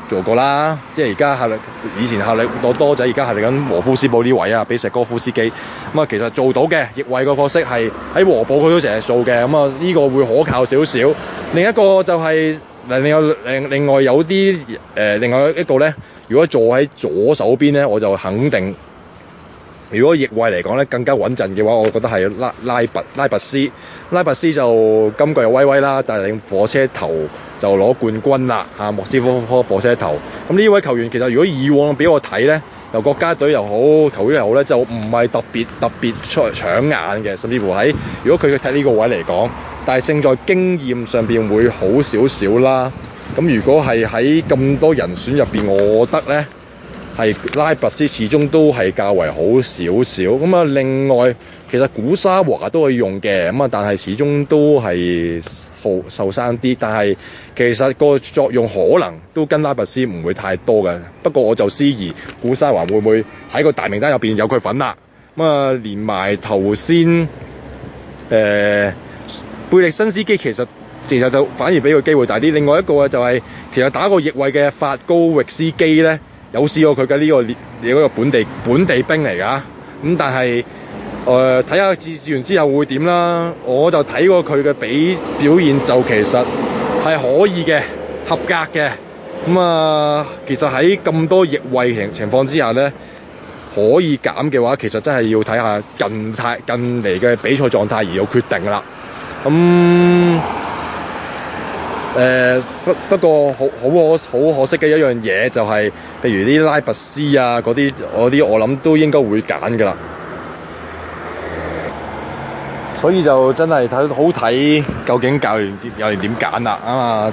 做過啦，即係而家以前效力多仔，而家效力緊和夫斯堡呢位啊，俾石哥夫斯基。咁啊，其實做到嘅翼衛個角色係喺和堡佢都成日做嘅，咁啊呢個會可靠少少。另一個就係、另外有啲另外一個咧，如果坐喺左手邊咧，我就肯定。如果翼衛嚟講咧，更加穩陣嘅話，我覺得係拉拔斯。拉拔斯就今季又威威啦，但係火車頭就攞冠軍啦，莫斯科火車頭。咁呢位球員其實如果以往俾我睇咧，由國家隊又好，球隊又好咧，就唔係特別搶眼嘅，甚至乎喺如果佢踢呢個位嚟講，但係勝在經驗上邊會好少少啦。咁如果係喺咁多人選入邊，我覺得咧。係拉拔斯始終都係較為好少少，咁啊另外其實古沙華都可以用嘅，咁啊但係始終都係後生啲，但係其實個作用可能都跟拉拔斯唔會太多嘅。不過我就思疑古沙華會唔會喺個大名單入邊有佢份啦。咁啊連埋頭先貝力新斯基其實就反而俾佢機會大啲。另外一個就係、其實打過翼衛嘅法高域斯基咧。有試過佢嘅呢個本地兵嚟㗎，咁但係睇下試完之後會點啦。我就睇過佢嘅表現就其實係可以嘅，合格嘅。咁啊，其實喺咁多翼衛情況之下咧，可以減嘅話，其實真係要睇下近嚟嘅比賽狀態而有決定啦。不過好可惜嘅一樣嘢就係、譬如啲拉拔斯啊嗰啲我諗都應該會揀㗎啦。所以就真係好睇究竟教練點揀啦啊！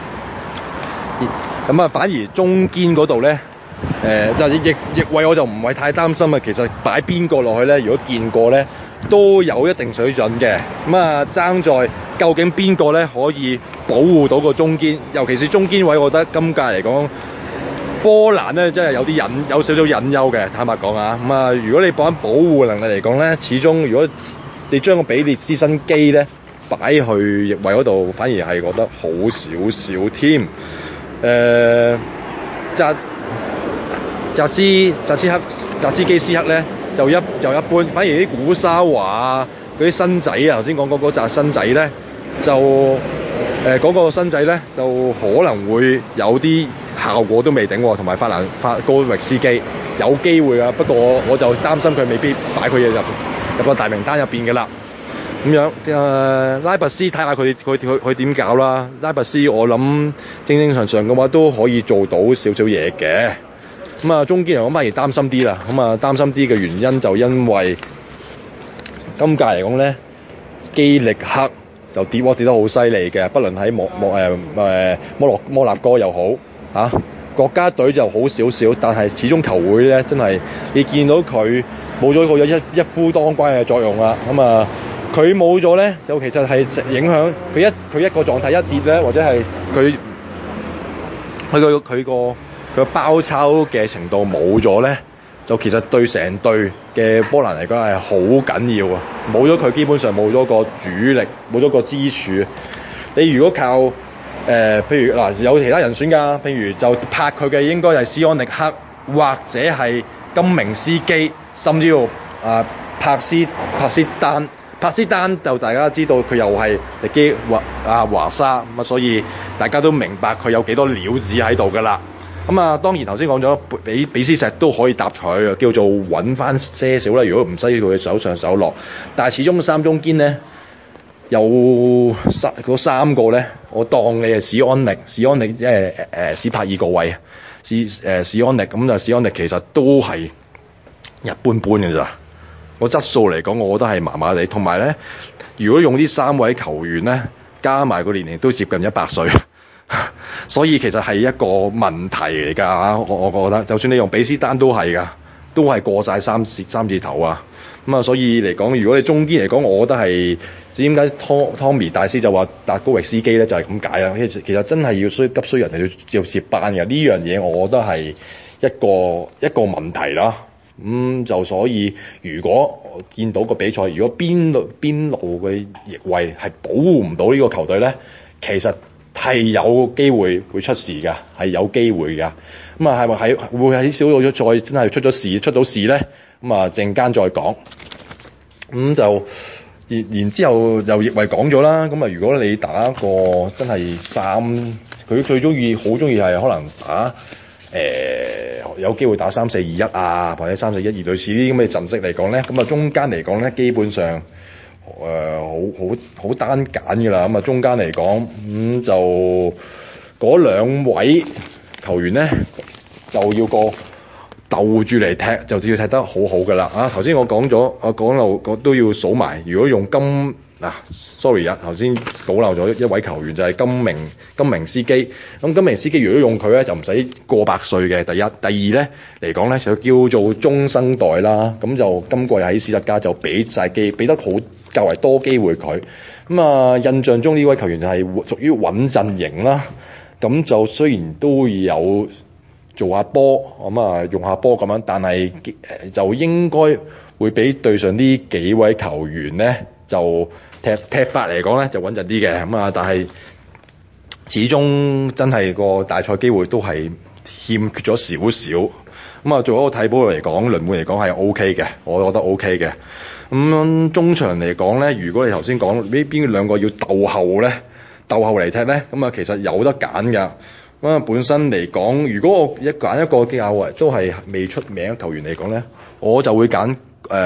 咁啊，反而中堅嗰度咧，翼衛我就唔係太擔心啊。其實擺邊個落去咧，如果見過咧，都有一定水準嘅。咁啊，爭在究竟邊個咧可以保護到個中堅，尤其是中堅位，我覺得今屆嚟講，波蘭咧真係有少少隱憂嘅。坦白講啊，咁啊，如果你講保護能力嚟講咧，始終如果你將個比列斯新基咧擺去翼衛嗰度，反而係覺得好少少添。扎斯基斯克咧就一般，反而啲古沙華啊嗰啲新仔啊，頭先講嗰紮新仔咧就嗰個新仔咧就可能會有啲效果都未定喎，同埋法高域斯基有機會啊，不過我就擔心佢未必擺佢入個大名單入邊嘅啦。咁樣拉拔斯睇下佢點搞啦。拉拔斯我諗正常嘅話都可以做到少少嘢嘅。咁啊，中堅嚟講反而擔心啲啦。咁啊，擔心啲嘅原因就因為今屆嚟講咧，基力克就跌得好犀利嘅，不論喺摩納哥又好國家隊就好少少，但係始終球會咧真係你見到佢冇咗個一夫當關嘅作用啦。咁啊，佢冇咗咧，就其實係影響佢一個狀態一跌咧，或者係佢個包抄嘅程度冇咗咧，就其實對成隊嘅波蘭嚟講係好緊要啊！冇咗佢，基本上冇咗個主力，冇咗個支柱。你如果靠譬如有其他人選㗎，譬如就拍佢嘅應該係史安力克或者係金明斯基，甚至乎柏斯丹。柏斯丹就大家知道佢又係力基華沙咁啊，所以大家都明白佢有幾多料子喺度㗎啦。咁啊，當然頭先講咗比斯石都可以搭佢，叫做穩翻些少啦。如果唔需要佢手上手落，但係始終三中堅咧有嗰三個咧，我當你係史安力即係史柏爾個位史安力，咁就史安力其實都係一般般嘅咋。個質素嚟講，我覺得係麻麻地。同埋咧，如果用呢三位球員咧，加埋個年齡都接近100歲。所以其實係一個問題嚟㗎，我覺得，就算你用比斯丹都係㗎，都係過晒三字頭啊。咁啊，所以嚟講，如果你中堅嚟講，我覺得係點解Tommy 大師就話達高域斯基咧，就係咁解啦。其實真係急需人係要接班嘅，呢樣嘢我覺得係一個問題啦。就所以如果見到個比賽，如果邊路嘅翼衛係保護唔到呢個球隊咧，其實係有機會會出事㗎，係有機會㗎。咁啊係咪會喺小組再真係出到事咧？咁啊陣間再講。咁就然之後又亦為講咗啦。咁啊如果你打個真係佢最好中意係可能打有機會打3-4-2-1啊，或者3-4-1-2類似呢啲咁嘅陣式嚟講咧，咁啊中間嚟講咧基本上好單揀㗎啦。咁啊中間嚟講就嗰兩位球員咧就要個鬥住嚟踢，就要踢得好好㗎啦。啊頭先我講咗，我都要數埋。如果用sorry 啊，頭先保留咗一位球員就係金明斯基。咁金明斯基如果用佢咧就唔使過百歲嘅。第一，第二咧嚟講咧就叫做中生代啦。咁就今季喺史特加就俾得好較為多機會佢。咁啊印象中呢位球員就係屬於穩陣型啦。咁就雖然都有做下波，咁啊用下波咁樣，但係就應該會比對上呢幾位球員咧就踢法嚟講咧就穩陣啲嘅。咁啊但係始終真係個大賽機會都係欠缺咗少少。咁啊做一個替補嚟講，輪換嚟講係 OK 嘅，我覺得 OK 嘅。咁中場嚟講咧，如果你頭先講呢邊兩個要鬥後嚟踢咧，咁啊其實有得揀㗎。咁啊本身嚟講，如果我揀一個較為都係未出名嘅球員嚟講咧，我就會揀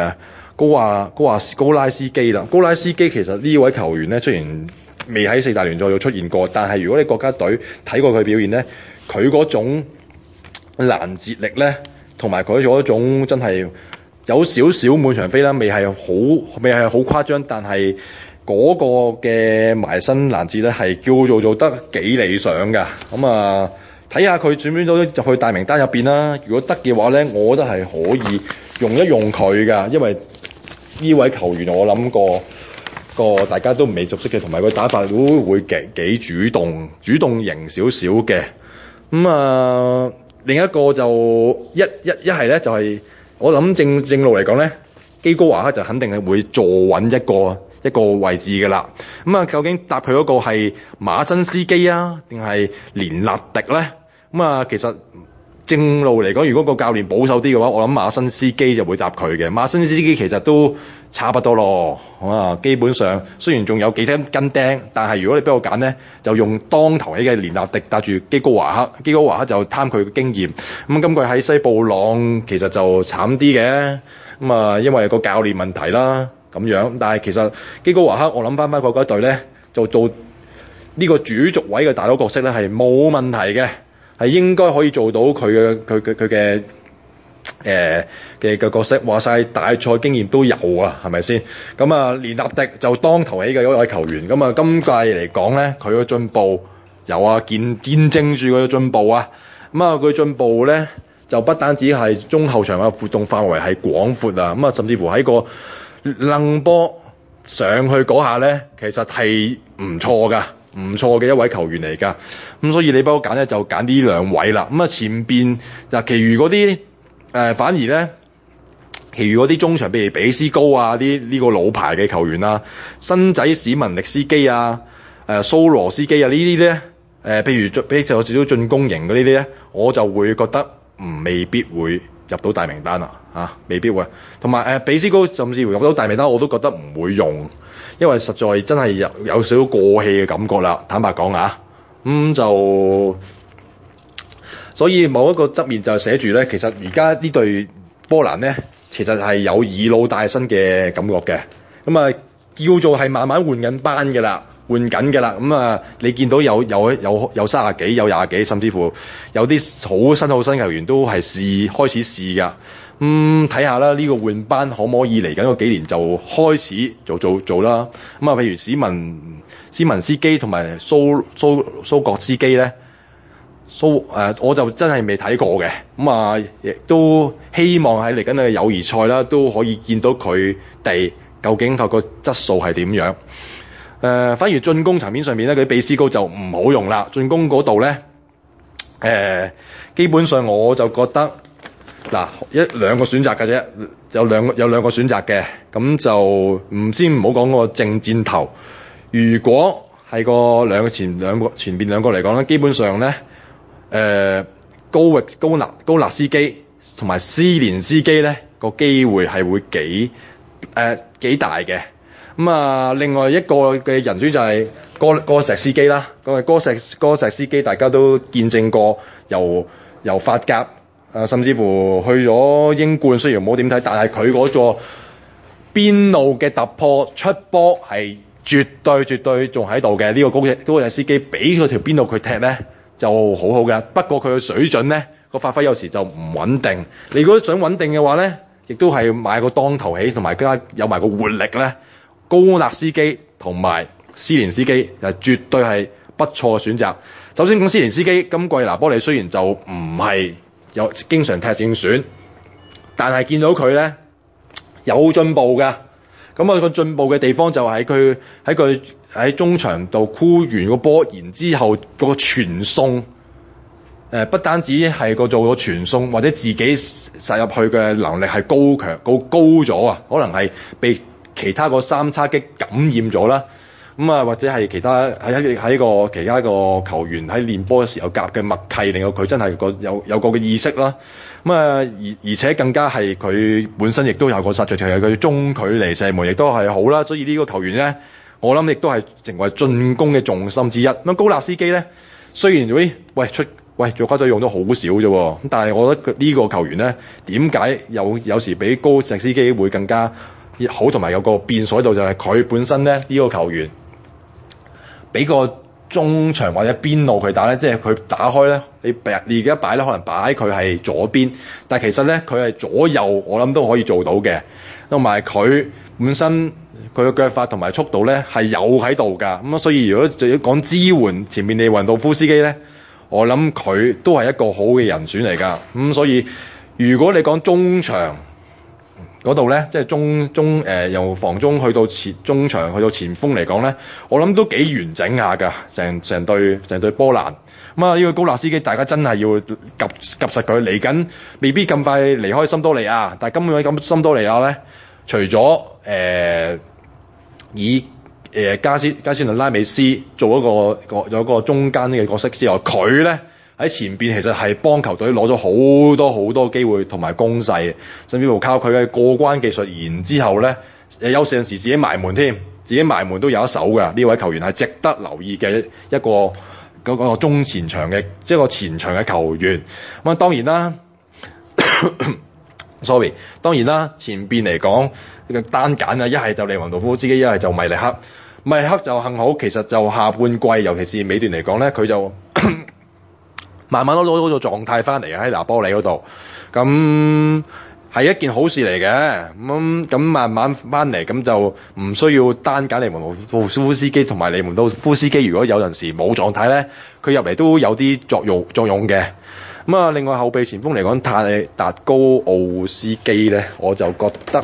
高拉斯基啦。高拉斯基其實呢位球員咧，雖然未喺四大聯賽度出現過，但係如果你國家隊睇過佢表現咧，佢嗰種攔截力咧，同埋佢嗰種真係有少少滿場飛啦，未係好誇張，但係嗰個嘅埋身攔截咧係叫做得幾理想㗎。咁啊睇下佢轉唔轉到入去大名單入邊啦。如果得嘅話咧，我覺得係可以用一用佢㗎，因為呢位球員我諗個大家都未熟悉嘅，同埋佢打法都會幾主動型少少嘅。咁啊另一個就一係咧就係、是、我諗正路嚟講咧，基高華克就肯定係會坐穩一個位置㗎啦。咁啊究竟搭佢嗰個係馬辛斯基啊，定係連納迪咧？咁啊其實正路嚟講，如果個教練保守啲嘅話，我諗馬辛斯基就會搭佢嘅。馬辛斯基其實都差不多咯。基本上雖然仲有幾斤釘，但係如果你俾我揀咧，就用當頭起嘅連納迪搭住基高華克。基高華克就貪佢嘅經驗。咁今季喺西布朗其實就慘啲嘅。咁啊因為個教練問題啦咁樣。但係其實基高華克我諗翻國家隊咧，就做呢個主軸位嘅大佬角色咧係冇問題嘅。係應該可以做到佢嘅角色。話晒大賽經驗都有啊，係咪先？咁啊連納迪就當頭起嘅一位球員。咁啊今屆嚟講咧，佢嘅進步有啊，見證住佢嘅進步啊。咁啊佢進步咧就不單止係中後場嘅活動範圍係廣闊啊，咁啊甚至乎喺個楞波上去嗰下咧，其實係唔錯嘅一位球員嚟㗎。咁所以你幫我揀咧，就揀呢兩位啦。咁啊前邊嗱，其餘嗰啲反而咧，其餘嗰啲中場，譬如比斯高啊，呢個老牌嘅球員啊，新仔史文力斯基啊，蘇羅斯基啊呢啲咧，譬如比較少少進攻型嗰啲咧，我就會覺得未必會入到大名單啦，未必會。同埋比斯高甚至乎入到大名單，我都覺得唔會用。因為實在真係有少少過氣嘅感覺啦，坦白講啊，所以某一個側面就寫住咧，其實而家呢隊波蘭咧，其實係有以老帶新嘅感覺嘅。咁啊，叫做係慢慢換緊班㗎啦，換緊㗎啦。咁啊，你見到有30幾，有20幾，甚至乎有啲好新球員都係開始試㗎。睇下啦，呢個換班可唔可以嚟緊嗰幾年就開始做啦。咁啊，譬如史文斯基同埋蘇國斯基咧，我就真係未睇過嘅。咁啊，亦都希望喺嚟緊嘅友誼賽啦，都可以見到佢哋究竟個質素係點樣。反而進攻層面上面咧，佢比斯高就唔好用啦。進攻嗰度咧，基本上我就覺得。兩個選擇嘅啫，有兩個選擇嘅，咁就先唔好講個正箭頭。如果係個前邊兩個嚟講咧，基本上咧高納斯基同埋斯連斯基咧個機會係會幾大嘅。咁啊，另外一個嘅人選就係哥石斯基啦。咁啊，哥石斯基大家都見證過由法甲甚至乎去咗英冠，雖然冇點睇，但係佢嗰個邊路嘅突破出波係絕對仲喺度嘅。呢個高石斯基俾佢條邊路佢踢咧就好好嘅，不過佢嘅水準咧個發揮有時就唔穩定。你如果想穩定嘅話咧，亦都係買個當頭起同埋加有埋個活力咧。高納斯基同埋斯連斯基就絕對係不錯嘅選擇。首先講斯連斯基，今季拿波利雖然就唔係有經常踢正選，但係見到佢咧有進步㗎。咁啊個進步嘅地方就係佢喺中場度箍完個波，然之後個傳送不單止係做個傳送，或者自己殺入去嘅能力係高咗啊，可能係被其他個三叉戟感染咗啦，咁啊或者係其他喺其他個球員喺練波嘅時候夾嘅默契，令到佢真係有個嘅意識啦。咁啊而且更加係佢本身亦都有個殺著條，佢中距離射門亦都係好啦。所以呢個球員咧，我諗亦都係成為進攻嘅重心之一。咁高納斯基咧，雖然國家隊用得好少啫，咁但係我覺得呢個球員咧，點解有時比高石斯基會更加好，同埋有個變數喺度，就係佢本身咧呢個球員俾個中場或者邊路佢打咧，即係佢打開咧，你而家擺咧可能擺佢係左邊，但係其實咧佢係左右，我諗都可以做到嘅。同埋佢本身佢嘅腳法同埋速度咧係有喺度㗎，咁所以如果講支援前面利雲道夫斯基咧，我諗佢都係一個好嘅人選嚟㗎。咁所以如果你講中場嗰度咧，即係由防中去到中場去到前鋒嚟講咧，我諗都幾完整下㗎，成隊波蘭。咁啊，呢個高納斯基大家真係要及實佢嚟緊，未必咁快離開森多利亞。但係今日咁森多利亞咧，除咗以加斯納拉美斯做有一個中間嘅角色之外，佢咧喺前邊其實係幫球隊攞咗好多機會同埋攻勢，甚至乎靠佢嘅過關技術，然之後咧有陣時自己埋門添，自己埋門都有一手㗎。呢位球員係值得留意嘅一個嗰個中前場嘅，即係個前場嘅球員。咁啊當然啦，sorry， 當然啦，前邊嚟講單揀啊，一係就利雲道夫斯基，一係就米利克。米利克就幸好，其實就下半季，尤其是尾段嚟講咧，佢就慢慢攞到個狀態翻嚟喺拿波里嗰度，咁係一件好事嚟嘅。咁慢慢翻嚟，咁就唔需要單揀利雲道夫斯基同埋利雲道夫斯基。如果有陣時冇狀態咧，佢入嚟都有啲作用嘅。咁啊，另外後備前鋒嚟講，達高奧斯基咧，我就覺得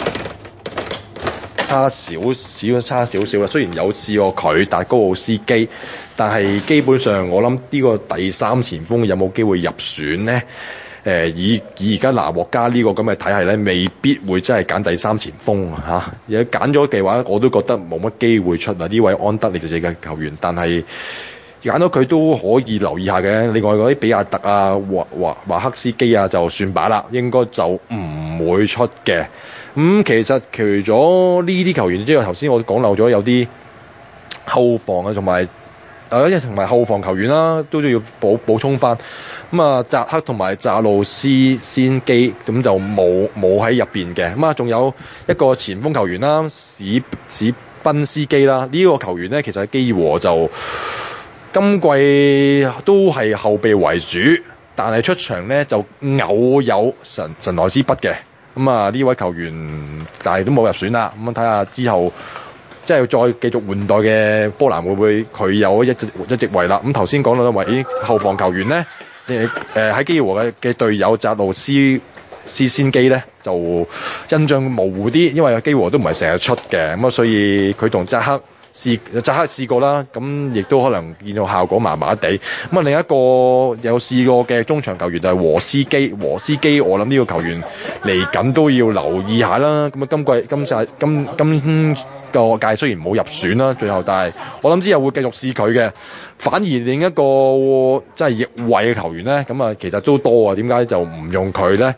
差少少啦。雖然有試過佢達高奧斯基，但係基本上我諗呢個第三前鋒有冇機會入選咧？以而家拿獲加呢個咁嘅體系咧，未必會真係揀第三前鋒嚇。如果揀咗嘅話，我都覺得冇乜機會出呢位安德烈嘅球員，但係揀到佢都可以留意下嘅。另外嗰啲比亞特啊、華克斯基啊，就算把啦，應該就唔會出嘅。其實除咗呢啲球員之外，頭先我講漏咗有啲後防啊，同埋後防球員啦，都要補充翻。扎克同埋扎路斯先基咁就冇喺入邊嘅。仲有一個前鋒球員啦，史賓斯基啦。呢個球員咧，其實基和就今季都係後備為主，但係出場咧就偶有神來之筆嘅。呢位球員但係都冇入選啦。睇下之後即係再繼續換代嘅波蘭會唔會佢有一席位啦。頭先講到一位後防球員咧，喺基和嘅隊友扎路斯先基咧就印象模糊啲，因為基和都唔係成日出嘅。所以佢同扎克扎克試過啦，咁亦都可能見到效果麻麻地。咁啊，另一個有試過嘅中場球員就係和斯基，我諗呢個球員嚟緊都要留意下啦。咁啊，今個屆雖然冇入選啦，最後但係我諗之後會繼續試佢嘅。反而另一個即係翼位嘅球員咧，咁啊其實都多啊。點解就唔用佢咧？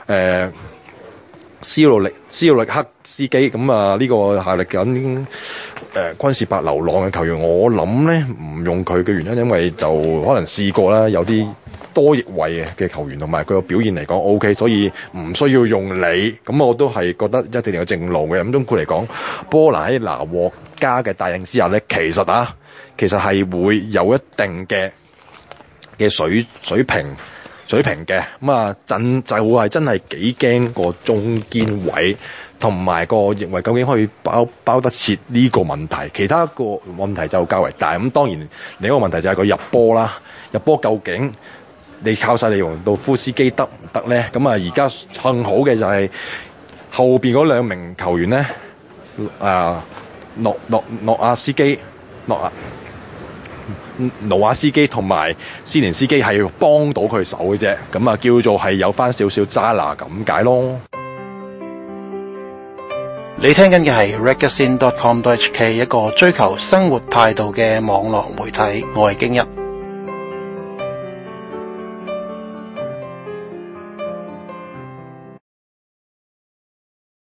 斯路力克斯基咁啊，呢個效力緊昆士柏流浪嘅球員，我諗咧唔用佢嘅原因，因為就可能試過啦，有啲多翼位嘅球員同埋佢個表現嚟講 OK， 所以唔需要用你。咁我都係覺得一定有正路嘅。咁總括嚟講，波蘭喺拿獲加嘅帶領之下咧，其實係會有一定嘅水平嘅。咁啊，就係真係幾驚個中堅位同埋個翼位究竟可以包得切呢個問題。其他個問題就較為大。咁當然另一個問題就係佢入波啦，入波究竟你靠晒利用到夫斯基得唔得咧？咁啊，而家幸好嘅就係後邊嗰兩名球員咧，諾亞斯基同埋斯連斯基係幫到佢手嘅啫，咁啊叫做係有翻少少揸拿咁解咯。 你聽緊嘅係 Ragazine.com.hk 一個追求生活態度嘅網絡媒體，我係京一。